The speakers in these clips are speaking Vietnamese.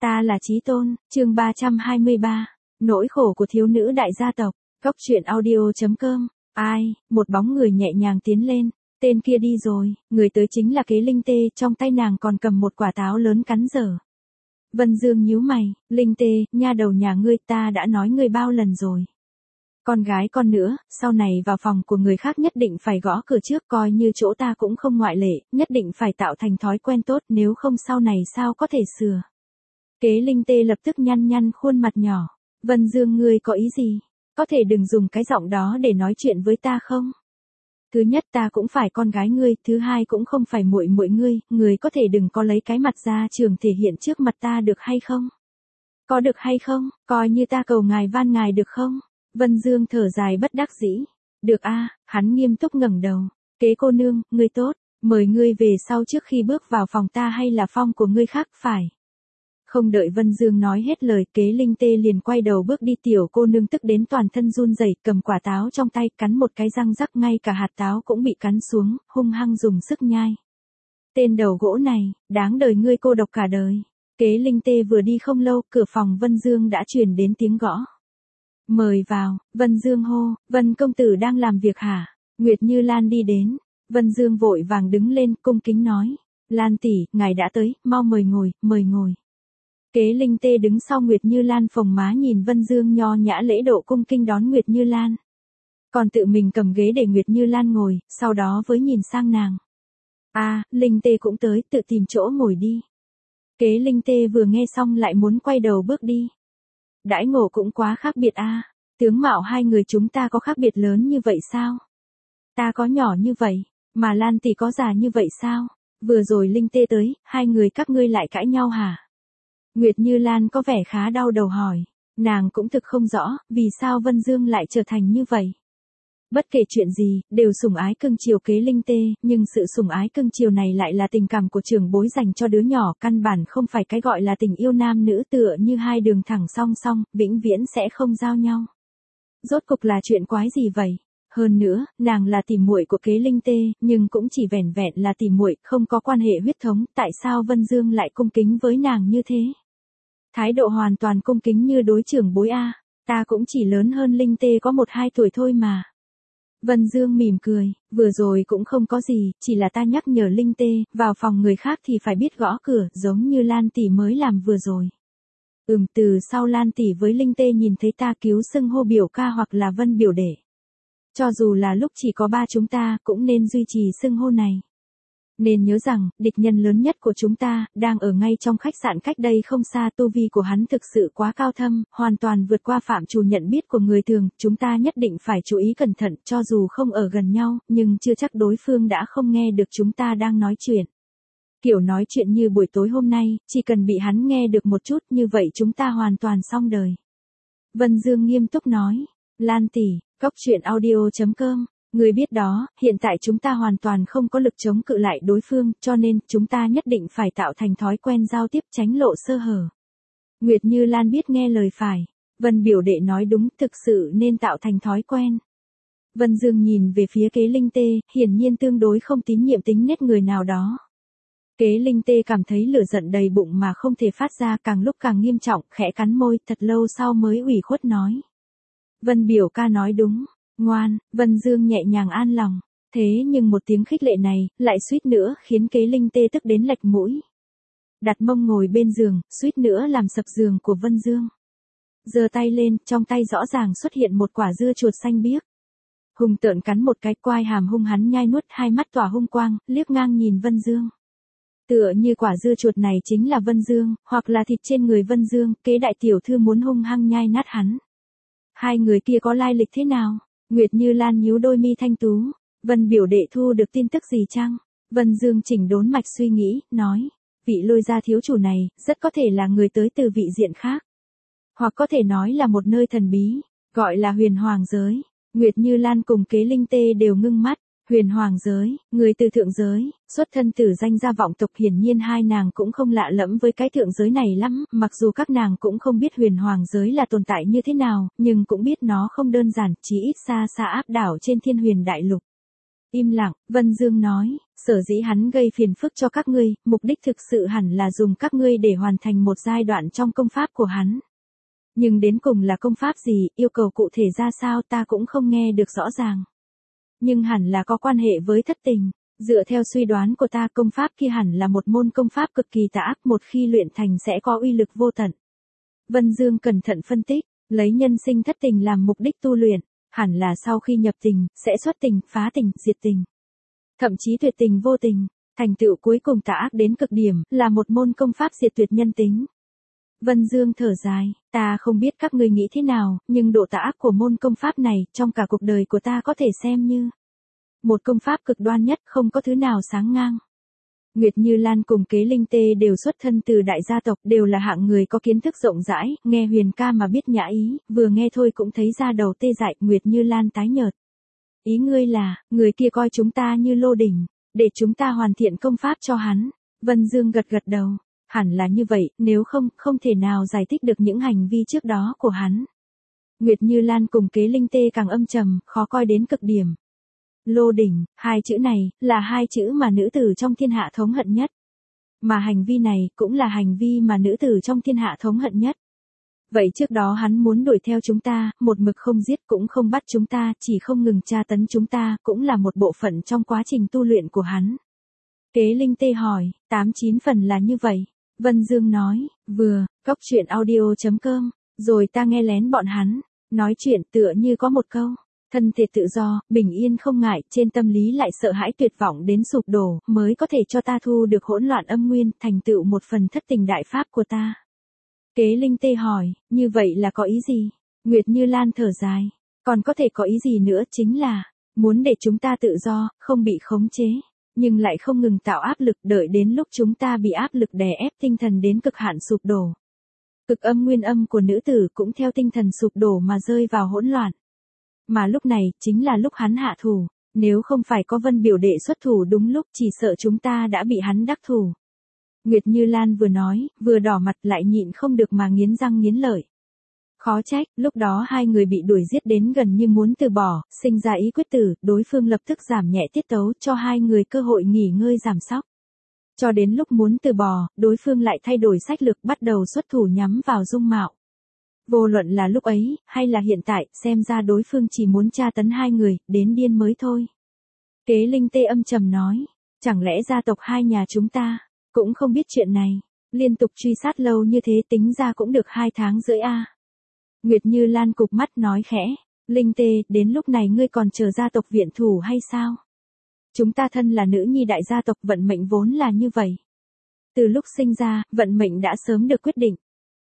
Ta là Chí Tôn, chương 323. Nỗi khổ của thiếu nữ đại gia tộc. Góc truyện audio.com. Ai, một bóng người nhẹ nhàng tiến lên. Tên kia đi rồi, người tới chính là Kế Linh Tê, trong tay nàng còn cầm một quả táo lớn cắn dở. Vân Dương nhíu mày, Linh Tê, nha đầu nhà ngươi, ta đã nói ngươi bao lần rồi. Con gái con nữa, sau này vào phòng của người khác nhất định phải gõ cửa trước, coi như chỗ ta cũng không ngoại lệ, nhất định phải tạo thành thói quen tốt, nếu không sau này sao có thể sửa. Kế Linh Tê lập tức nhăn nhăn khuôn mặt nhỏ. Vân Dương, ngươi có ý gì? Có thể đừng dùng cái giọng đó để nói chuyện với ta không? Thứ nhất, ta cũng phải con gái ngươi, thứ hai cũng không phải muội muội ngươi, ngươi có thể đừng có lấy cái mặt ra trường thể hiện trước mặt ta được hay không? Có được hay không? Coi như ta cầu ngài van ngài được không? Vân Dương thở dài bất đắc dĩ. Được a, hắn nghiêm túc ngẩng đầu. Kế cô nương, ngươi tốt, mời ngươi về sau trước khi bước vào phòng ta hay là phòng của ngươi khác phải. Không đợi Vân Dương nói hết lời, Kế Linh Tê liền quay đầu bước đi, tiểu cô nương tức đến toàn thân run rẩy, cầm quả táo trong tay, cắn một cái răng rắc, ngay cả hạt táo cũng bị cắn xuống, hung hăng dùng sức nhai. Tên đầu gỗ này, đáng đời ngươi cô độc cả đời. Kế Linh Tê vừa đi không lâu, cửa phòng Vân Dương đã truyền đến tiếng gõ. Mời vào, Vân Dương hô, Vân công tử đang làm việc hả? Nguyệt Như Lan đi đến, Vân Dương vội vàng đứng lên, cung kính nói, Lan tỷ, ngài đã tới, mau mời ngồi, mời ngồi. Kế Linh Tê đứng sau Nguyệt Như Lan, phồng má nhìn Vân Dương nho nhã lễ độ cung kinh đón Nguyệt Như Lan. Còn tự mình cầm ghế để Nguyệt Như Lan ngồi, sau đó với nhìn sang nàng. Linh Tê cũng tới, tự tìm chỗ ngồi đi. Kế Linh Tê vừa nghe xong lại muốn quay đầu bước đi. Đãi ngộ cũng quá khác biệt tướng mạo hai người chúng ta có khác biệt lớn như vậy sao? Ta có nhỏ như vậy, mà Lan tỷ có già như vậy sao? Vừa rồi Linh Tê tới, hai người các ngươi lại cãi nhau hả? Nguyệt Như Lan có vẻ khá đau đầu hỏi, nàng cũng thực không rõ, vì sao Vân Dương lại trở thành như vậy. Bất kể chuyện gì, đều sủng ái cưng chiều Kế Linh Tê, nhưng sự sủng ái cưng chiều này lại là tình cảm của trưởng bối dành cho đứa nhỏ, căn bản không phải cái gọi là tình yêu nam nữ, tựa như hai đường thẳng song song, vĩnh viễn sẽ không giao nhau. Rốt cục là chuyện quái gì vậy? Hơn nữa, nàng là tỷ muội của Kế Linh Tê, nhưng cũng chỉ vẻn vẹn là tỷ muội, không có quan hệ huyết thống, tại sao Vân Dương lại cung kính với nàng như thế? Thái độ hoàn toàn cung kính như đối trưởng bối ta cũng chỉ lớn hơn Linh Tê có 1-2 tuổi thôi mà. Vân Dương mỉm cười, vừa rồi cũng không có gì, chỉ là ta nhắc nhở Linh Tê, vào phòng người khác thì phải biết gõ cửa, giống như Lan tỷ mới làm vừa rồi. Từ sau Lan tỷ với Linh Tê nhìn thấy ta cứu xưng hô biểu ca hoặc là Vân biểu đệ. Cho dù là lúc chỉ có ba chúng ta, cũng nên duy trì xưng hô này. Nên nhớ rằng, địch nhân lớn nhất của chúng ta, đang ở ngay trong khách sạn cách đây không xa, tu vi của hắn thực sự quá cao thâm, hoàn toàn vượt qua phạm trù nhận biết của người thường, chúng ta nhất định phải chú ý cẩn thận, cho dù không ở gần nhau, nhưng chưa chắc đối phương đã không nghe được chúng ta đang nói chuyện. Kiểu nói chuyện như buổi tối hôm nay, chỉ cần bị hắn nghe được một chút, như vậy chúng ta hoàn toàn xong đời. Vân Dương nghiêm túc nói, Lan tỷ, góc truyện audio.com. Người biết đó, hiện tại chúng ta hoàn toàn không có lực chống cự lại đối phương, cho nên, chúng ta nhất định phải tạo thành thói quen giao tiếp, tránh lộ sơ hở. Nguyệt Như Lan biết nghe lời phải. Vân biểu đệ nói đúng, thực sự nên tạo thành thói quen. Vân Dương nhìn về phía Kế Linh Tê, hiển nhiên tương đối không tín nhiệm tính nết người nào đó. Kế Linh Tê cảm thấy lửa giận đầy bụng mà không thể phát ra, càng lúc càng nghiêm trọng, khẽ cắn môi, thật lâu sau mới ủy khuất nói. Vân biểu ca nói đúng. Ngoan, Vân Dương nhẹ nhàng an lòng. Thế nhưng một tiếng khích lệ này, lại suýt nữa khiến Kế Linh Tê tức đến lệch mũi. Đặt mông ngồi bên giường, suýt nữa làm sập giường của Vân Dương. Giơ tay lên, trong tay rõ ràng xuất hiện một quả dưa chuột xanh biếc. Hung tợn cắn một cái, quai hàm hung hắn nhai nuốt, hai mắt tỏa hung quang, liếc ngang nhìn Vân Dương. Tựa như quả dưa chuột này chính là Vân Dương, hoặc là thịt trên người Vân Dương, Kế đại tiểu thư muốn hung hăng nhai nát hắn. Hai người kia có lai lịch thế nào? Nguyệt Như Lan nhíu đôi mi thanh tú. Vân biểu đệ thu được tin tức gì chăng? Vân Dương chỉnh đốn mạch suy nghĩ, nói. Vị Lôi gia thiếu chủ này, rất có thể là người tới từ vị diện khác. Hoặc có thể nói là một nơi thần bí, gọi là huyền hoàng giới. Nguyệt Như Lan cùng Kế Linh Tê đều ngưng mắt. Huyền hoàng giới, người từ thượng giới, xuất thân từ danh gia vọng tộc, hiển nhiên hai nàng cũng không lạ lẫm với cái thượng giới này lắm, mặc dù các nàng cũng không biết huyền hoàng giới là tồn tại như thế nào, nhưng cũng biết nó không đơn giản, chỉ ít xa xa áp đảo trên thiên huyền đại lục. Im lặng, Vân Dương nói, Sở dĩ hắn gây phiền phức cho các ngươi, mục đích thực sự hẳn là dùng các ngươi để hoàn thành một giai đoạn trong công pháp của hắn. Nhưng đến cùng là công pháp gì, yêu cầu cụ thể ra sao ta cũng không nghe được rõ ràng. Nhưng hẳn là có quan hệ với thất tình. Dựa theo suy đoán của ta, công pháp kia hẳn là một môn công pháp cực kỳ tà ác, một khi luyện thành sẽ có uy lực vô tận. Vân Dương cẩn thận phân tích, lấy nhân sinh thất tình làm mục đích tu luyện, hẳn là sau khi nhập tình, sẽ xuất tình, phá tình, diệt tình. Thậm chí tuyệt tình vô tình, thành tựu cuối cùng tà ác đến cực điểm, là một môn công pháp diệt tuyệt nhân tính. Vân Dương thở dài, ta không biết các ngươi nghĩ thế nào, nhưng độ tà ác của môn công pháp này, trong cả cuộc đời của ta có thể xem như một công pháp cực đoan nhất, không có thứ nào sáng ngang. Nguyệt Như Lan cùng Kế Linh Tê đều xuất thân từ đại gia tộc, đều là hạng người có kiến thức rộng rãi, nghe Huyền ca mà biết nhã ý, vừa nghe thôi cũng thấy da đầu tê dại. Nguyệt Như Lan tái nhợt. Ý ngươi là, người kia coi chúng ta như lô đỉnh, để chúng ta hoàn thiện công pháp cho hắn. Vân Dương gật gật đầu, hẳn là như vậy, nếu không, không thể nào giải thích được những hành vi trước đó của hắn. Nguyệt Như Lan cùng Kế Linh Tê càng âm trầm, khó coi đến cực điểm. Lô đỉnh, hai chữ này, là hai chữ mà nữ tử trong thiên hạ thống hận nhất. Mà hành vi này, cũng là hành vi mà nữ tử trong thiên hạ thống hận nhất. Vậy trước đó hắn muốn đuổi theo chúng ta, một mực không giết cũng không bắt chúng ta, chỉ không ngừng tra tấn chúng ta, cũng là một bộ phận trong quá trình tu luyện của hắn. Kế Linh Tê hỏi, 8-9 phần là như vậy. Vân Dương nói, vừa, coctruyện.audio.com, rồi ta nghe lén bọn hắn, nói chuyện tựa như có một câu. Thân thể tự do, bình yên không ngại, trên tâm lý lại sợ hãi tuyệt vọng đến sụp đổ, mới có thể cho ta thu được hỗn loạn âm nguyên, thành tựu một phần thất tình đại pháp của ta. Kế Linh Tê hỏi, như vậy là có ý gì? Nguyệt Như Lan thở dài, còn có thể có ý gì nữa, chính là muốn để chúng ta tự do, không bị khống chế, nhưng lại không ngừng tạo áp lực, đợi đến lúc chúng ta bị áp lực đè ép tinh thần đến cực hạn sụp đổ. Cực âm nguyên âm của nữ tử cũng theo tinh thần sụp đổ mà rơi vào hỗn loạn. Mà lúc này, chính là lúc hắn hạ thủ, nếu không phải có Vân biểu đệ xuất thủ đúng lúc, chỉ sợ chúng ta đã bị hắn đắc thủ. Nguyệt Như Lan vừa nói, vừa đỏ mặt, lại nhịn không được mà nghiến răng nghiến lợi. Khó trách, lúc đó hai người bị đuổi giết đến gần như muốn từ bỏ, sinh ra ý quyết tử, đối phương lập tức giảm nhẹ tiết tấu, cho hai người cơ hội nghỉ ngơi giảm sóc. Cho đến lúc muốn từ bỏ, đối phương lại thay đổi sách lược, bắt đầu xuất thủ nhắm vào Dung Mạo. Vô luận là lúc ấy, hay là hiện tại, xem ra đối phương chỉ muốn tra tấn hai người, đến điên mới thôi. Kế Linh Tê âm trầm nói, chẳng lẽ gia tộc hai nhà chúng ta cũng không biết chuyện này, liên tục truy sát lâu như thế tính ra cũng được 2 tháng rưỡi a. Nguyệt Như Lan cụp mắt nói khẽ, Linh Tê, đến lúc này ngươi còn chờ gia tộc viện thủ hay sao? Chúng ta thân là nữ nhi đại gia tộc, vận mệnh vốn là như vậy. Từ lúc sinh ra, vận mệnh đã sớm được quyết định.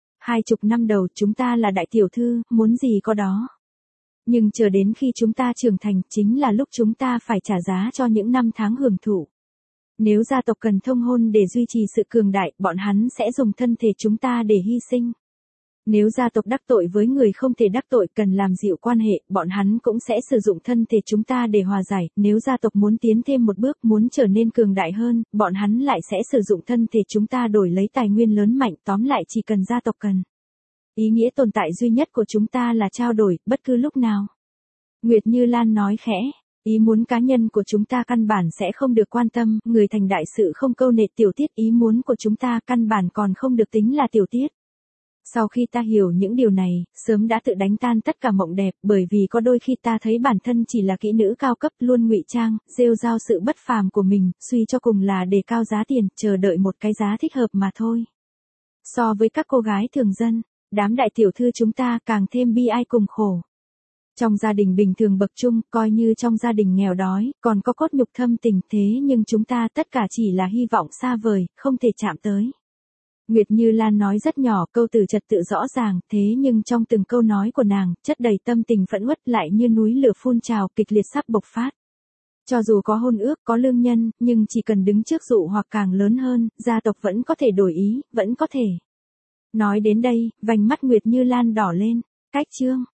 20 năm đầu chúng ta là đại tiểu thư, muốn gì có đó. Nhưng chờ đến khi chúng ta trưởng thành, chính là lúc chúng ta phải trả giá cho những năm tháng hưởng thụ. Nếu gia tộc cần thông hôn để duy trì sự cường đại, bọn hắn sẽ dùng thân thể chúng ta để hy sinh. Nếu gia tộc đắc tội với người không thể đắc tội, cần làm dịu quan hệ, bọn hắn cũng sẽ sử dụng thân thể chúng ta để hòa giải. Nếu gia tộc muốn tiến thêm một bước, muốn trở nên cường đại hơn, bọn hắn lại sẽ sử dụng thân thể chúng ta đổi lấy tài nguyên lớn mạnh. Tóm lại chỉ cần gia tộc cần. Ý nghĩa tồn tại duy nhất của chúng ta là trao đổi, bất cứ lúc nào. Nguyệt Như Lan nói khẽ, ý muốn cá nhân của chúng ta căn bản sẽ không được quan tâm, người thành đại sự không câu nệ tiểu tiết, ý muốn của chúng ta căn bản còn không được tính là tiểu tiết. Sau khi ta hiểu những điều này, sớm đã tự đánh tan tất cả mộng đẹp, bởi vì có đôi khi ta thấy bản thân chỉ là kỹ nữ cao cấp, luôn ngụy trang, rêu rao sự bất phàm của mình, suy cho cùng là đề cao giá tiền, chờ đợi một cái giá thích hợp mà thôi. So với các cô gái thường dân, đám đại tiểu thư chúng ta càng thêm bi ai cùng khổ. Trong gia đình bình thường bậc trung, coi như trong gia đình nghèo đói, còn có cốt nhục thâm tình, thế nhưng chúng ta tất cả chỉ là hy vọng xa vời, không thể chạm tới. Nguyệt Như Lan nói rất nhỏ, câu từ trật tự rõ ràng, thế nhưng trong từng câu nói của nàng, chất đầy tâm tình phẫn uất, lại như núi lửa phun trào, kịch liệt sắp bộc phát. Cho dù có hôn ước, có lương nhân, nhưng chỉ cần đứng trước dụ hoặc càng lớn hơn, gia tộc vẫn có thể đổi ý, vẫn có thể. Nói đến đây, vành mắt Nguyệt Như Lan đỏ lên. Cách chương